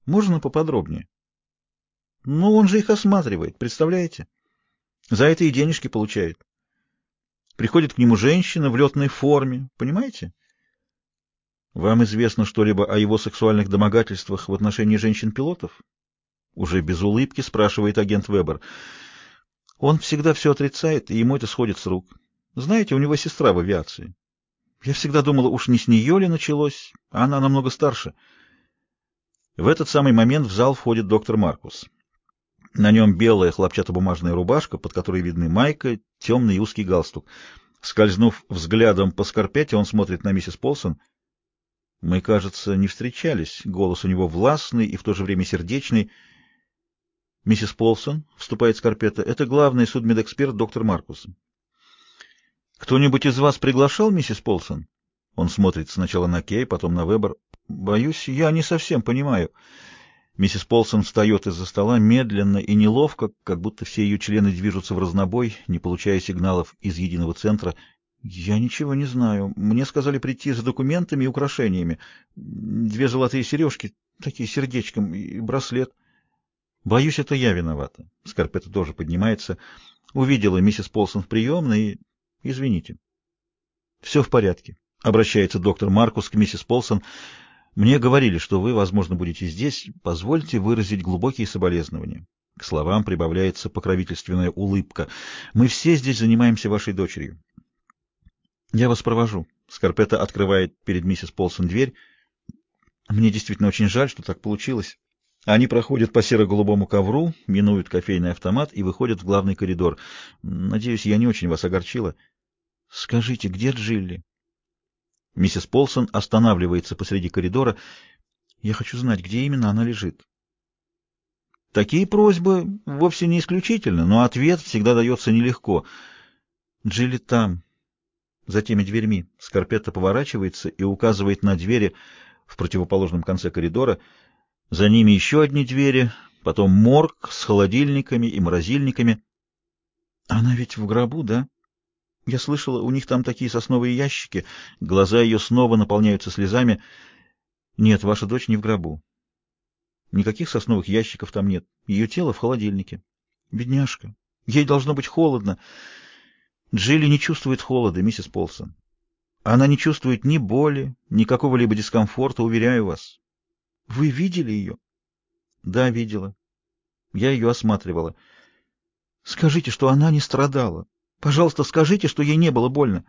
Можно поподробнее? Ну, он же их осматривает, представляете? За это и денежки получает. Приходит к нему женщина в летной форме, понимаете? Вам известно что-либо о его сексуальных домогательствах в отношении женщин-пилотов? Уже без улыбки спрашивает агент Вебер. Он всегда все отрицает, и ему это сходит с рук. Знаете, у него сестра в авиации. Я всегда думала, уж не с нее ли началось, а она намного старше. В этот самый момент в зал входит доктор Маркус. На нем белая хлопчатобумажная рубашка, под которой видны майка, темный и узкий галстук. Скользнув взглядом по Скорпетте, он смотрит на миссис Полсон. «Мы, кажется, не встречались». Голос у него властный и в то же время сердечный. «Миссис Полсон», — вступает Скорпетта, — «это главный судмедэксперт доктор Маркус». «Кто-нибудь из вас приглашал миссис Полсон?» Он смотрит сначала на Кей, потом на Вебер. «Боюсь, я не совсем понимаю». Миссис Полсон встает из-за стола медленно и неловко, как будто все ее члены движутся в разнобой, не получая сигналов из единого центра. «Я ничего не знаю. Мне сказали прийти за документами и украшениями. 2 золотые сережки, такие сердечком, и браслет. Боюсь, это я виновата». Скорпетта тоже поднимается. Увидела миссис Полсон в приемной и... Извините. «Все в порядке», — обращается доктор Маркус к миссис Полсон. «Мне говорили, что вы, возможно, будете здесь. Позвольте выразить глубокие соболезнования». К словам прибавляется покровительственная улыбка. «Мы все здесь занимаемся вашей дочерью». «Я вас провожу». Скорпетта открывает перед миссис Полсон дверь. «Мне действительно очень жаль, что так получилось». Они проходят по серо-голубому ковру, минуют кофейный автомат и выходят в главный коридор. «Надеюсь, я не очень вас огорчила». «Скажите, где Джилли?» Миссис Полсон останавливается посреди коридора. «Я хочу знать, где именно она лежит». Такие просьбы вовсе не исключительны, но ответ всегда дается нелегко. «Джилли там, за теми дверьми». Скорпетта поворачивается и указывает на двери в противоположном конце коридора. За ними еще одни двери, потом морг с холодильниками и морозильниками. «Она ведь в гробу, да? Я слышала, у них там такие сосновые ящики». Глаза ее снова наполняются слезами. «Нет, ваша дочь не в гробу. Никаких сосновых ящиков там нет. Ее тело в холодильнике». «Бедняжка. Ей должно быть холодно». «Джилли не чувствует холода, миссис Полсон. Она не чувствует ни боли, ни какого-либо дискомфорта, уверяю вас». «Вы видели ее?» «Да, видела. Я ее осматривала». «Скажите, что она не страдала. Пожалуйста, скажите, что ей не было больно».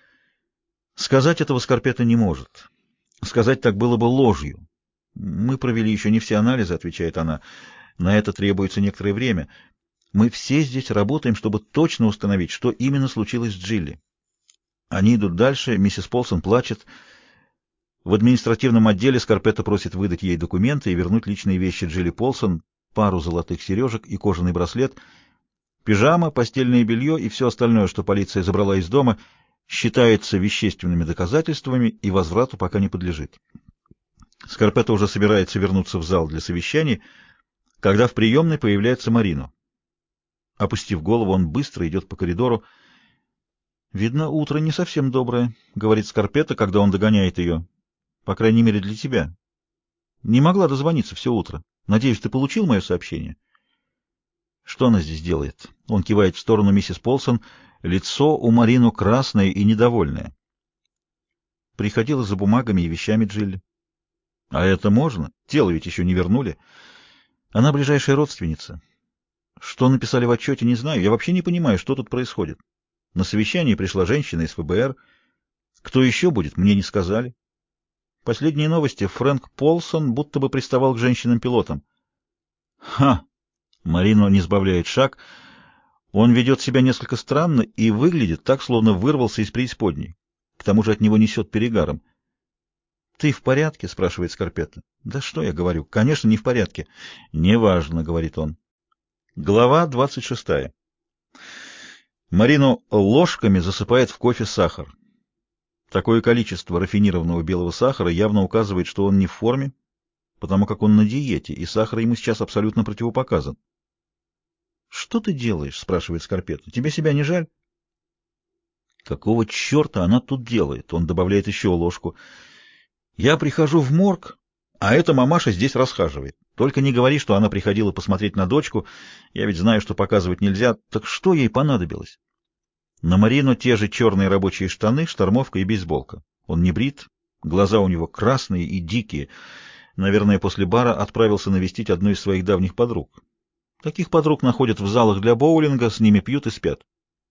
Сказать этого Скорпетта не может. Сказать так было бы ложью. «Мы провели еще не все анализы», — отвечает она. «На это требуется некоторое время. Мы все здесь работаем, чтобы точно установить, что именно случилось с Джилли». Они идут дальше, миссис Полсон плачет. В административном отделе Скорпетта просит выдать ей документы и вернуть личные вещи Джилли Полсон, пару золотых сережек и кожаный браслет. Пижама, постельное белье и все остальное, что полиция забрала из дома, считается вещественными доказательствами и возврату пока не подлежит. Скорпетта уже собирается вернуться в зал для совещаний, когда в приемной появляется Марино. Опустив голову, он быстро идет по коридору. «Видно, утро не совсем доброе», — говорит Скорпетта, когда он догоняет ее. «По крайней мере, для тебя. Не могла дозвониться все утро. Надеюсь, ты получил мое сообщение?» «Что она здесь делает?» Он кивает в сторону миссис Полсон. Лицо у Марину красное и недовольное. «Приходила за бумагами и вещами Джилли». «А это можно? Тело ведь еще не вернули. Она ближайшая родственница. Что написали в отчете, не знаю. Я вообще не понимаю, что тут происходит. На совещание пришла женщина из ФБР. Кто еще будет, мне не сказали. Последние новости. Фрэнк Полсон будто бы приставал к женщинам-пилотам». «Ха!» Марино не сбавляет шаг. Он ведет себя несколько странно и выглядит так, словно вырвался из преисподней. К тому же от него несет перегаром. «Ты в порядке?» — спрашивает Скорпетта. «Да что я говорю? Конечно, не в порядке». «Неважно», — говорит он. Глава 26. Марино ложками засыпает в кофе сахар. Такое количество рафинированного белого сахара явно указывает, что он не в форме, потому как он на диете, и сахар ему сейчас абсолютно противопоказан. «Что ты делаешь?» — спрашивает Скорпетта. «Тебе себя не жаль?» «Какого черта она тут делает?» Он добавляет еще ложку. «Я прихожу в морг, А эта мамаша здесь расхаживает. Только не говори, что она приходила посмотреть на дочку. Я ведь знаю, что показывать нельзя. Так что ей понадобилось? На Марину те же черные рабочие штаны, штормовка и бейсболка. Он не брит, глаза у него красные и дикие. Наверное, после бара отправился навестить одну из своих давних подруг. Таких подруг находят в залах для боулинга, с ними пьют и спят.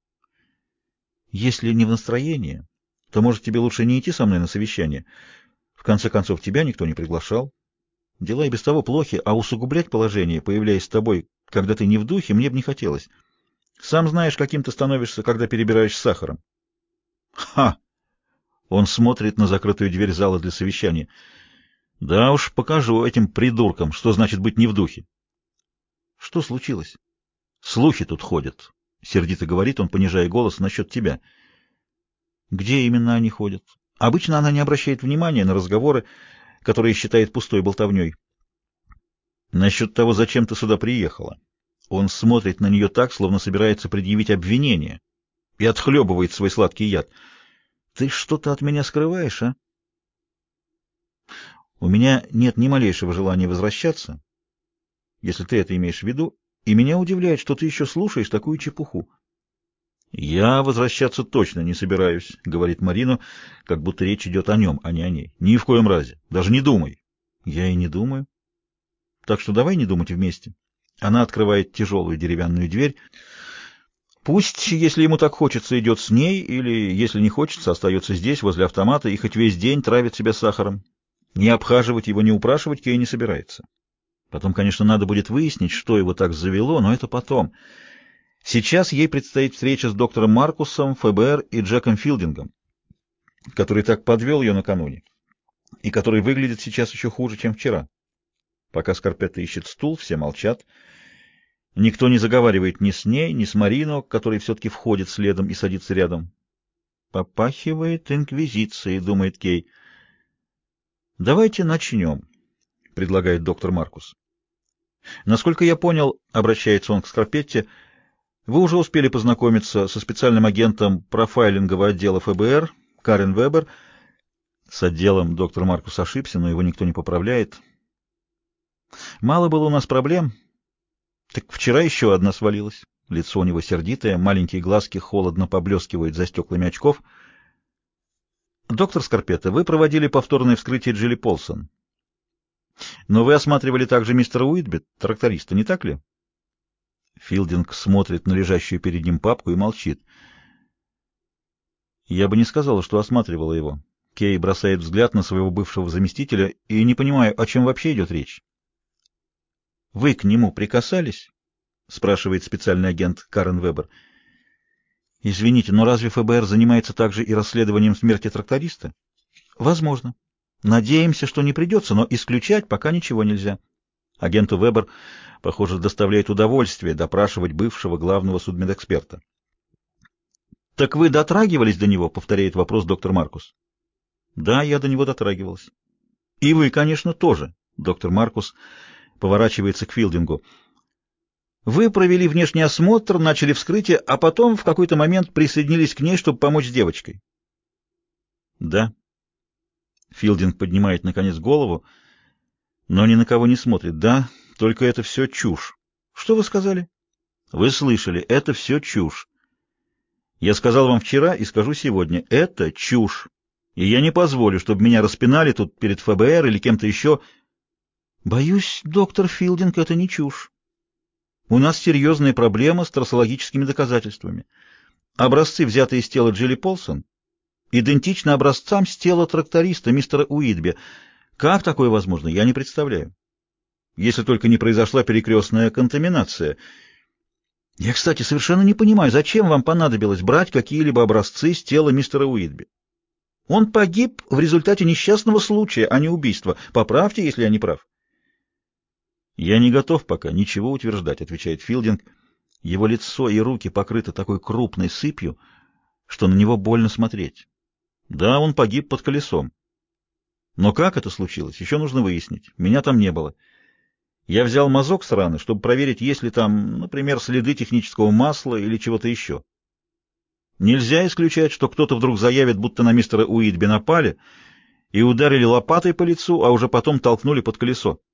Если не в настроении, то, может, тебе лучше не идти со мной на совещание. В конце концов, тебя никто не приглашал. Дела и без того плохи, а усугублять положение, появляясь с тобой, когда ты не в духе, мне бы не хотелось. Сам знаешь, каким ты становишься, когда перебираешь с сахаром. Ха! Он смотрит на закрытую дверь зала для совещания. Да уж, покажу этим придуркам, что значит быть не в духе. Что случилось? Слухи тут ходят. Сердито говорит он, понижая голос, насчет тебя. Где именно они ходят? Обычно она не обращает внимания на разговоры, которые считает пустой болтовней. Насчет того, зачем ты сюда приехала. Он смотрит на нее так, словно собирается предъявить обвинение, и отхлебывает свой сладкий яд. Ты что-то от меня скрываешь, а? У меня нет ни малейшего желания возвращаться, если ты это имеешь в виду, и меня удивляет, что ты еще слушаешь такую чепуху. «Я возвращаться точно не собираюсь», — говорит Марину, как будто речь идет о нем, а не о ней. «Ни в коем разе. Даже не думай». «Я и не думаю. Так что давай не думать вместе». Она открывает тяжелую деревянную дверь. Пусть, если ему так хочется, идет с ней, или, если не хочется, остается здесь, возле автомата, и хоть весь день травит себя сахаром. Не обхаживать его, не упрашивать Кей не собирается. Потом, конечно, надо будет выяснить, что его так завело, но это потом. Сейчас ей предстоит встреча с доктором Маркусом, ФБР и Джеком Филдингом, который так подвел ее накануне, и который выглядит сейчас еще хуже, чем вчера. Пока Скарпетта ищет стул, все молчат. Никто не заговаривает ни с ней, ни с Марино, который все-таки входит следом и садится рядом. «Попахивает инквизицией», — думает Кей. «Давайте начнем», — предлагает доктор Маркус. «Насколько я понял, — обращается он к Скарпетте, — вы уже успели познакомиться со специальным агентом профайлингового отдела ФБР Карен Вебер. С отделом доктор Маркус ошибся, но его никто не поправляет. Мало было у нас проблем. Так вчера еще одна свалилась. Лицо у него сердитое, маленькие глазки холодно поблескивают за стеклами очков. Доктор Скарпетта, вы проводили повторное вскрытие Джилли Полсон. Но вы осматривали также мистера Уитби, тракториста, не так ли? Филдинг смотрит на лежащую перед ним папку и молчит. Я бы не сказала, что осматривала его. Кей бросает взгляд на своего бывшего заместителя и не понимаю, о чем вообще идет речь. «Вы к нему прикасались?» — спрашивает специальный агент Карен Вебер. «Извините, но разве ФБР занимается также и расследованием смерти тракториста?» «Возможно. Надеемся, что не придется, но исключать пока ничего нельзя». Агенту Вебер, похоже, доставляет удовольствие допрашивать бывшего главного судмедэксперта. «Так вы дотрагивались до него?» — повторяет вопрос доктор Маркус. «Да, я до него дотрагивалась». «И вы, конечно, тоже», — доктор Маркус поворачивается к Филдингу. «Вы провели внешний осмотр, начали вскрытие, а потом в какой-то момент присоединились к ней, чтобы помочь с девочкой». «Да». Филдинг поднимает, наконец, голову, но ни на кого не смотрит. «Да, только это все чушь». «Что вы сказали?» «Вы слышали, это все чушь. Я сказал вам вчера и скажу сегодня, это чушь. И я не позволю, чтобы меня распинали тут перед ФБР или кем-то еще». «Боюсь, доктор Филдинг, это не чушь. У нас серьезная проблема с трассологическими доказательствами. Образцы, взятые из тела Джилли Полсон, идентичны образцам с тела тракториста мистера Уитби. Как такое возможно, я не представляю. Если только не произошла перекрестная контаминация. Я, кстати, совершенно не понимаю, зачем вам понадобилось брать какие-либо образцы с тела мистера Уитби. Он погиб в результате несчастного случая, а не убийства. Поправьте, если я не прав». «Я не готов пока ничего утверждать», — отвечает Филдинг. Его лицо и руки покрыты такой крупной сыпью, что на него больно смотреть. Да, он погиб под колесом. Но как это случилось, еще нужно выяснить. Меня там не было. Я взял мазок с раны, чтобы проверить, есть ли там, например, следы технического масла или чего-то еще. Нельзя исключать, что кто-то вдруг заявит, будто на мистера Уитби напали, и ударили лопатой по лицу, а уже потом толкнули под колесо.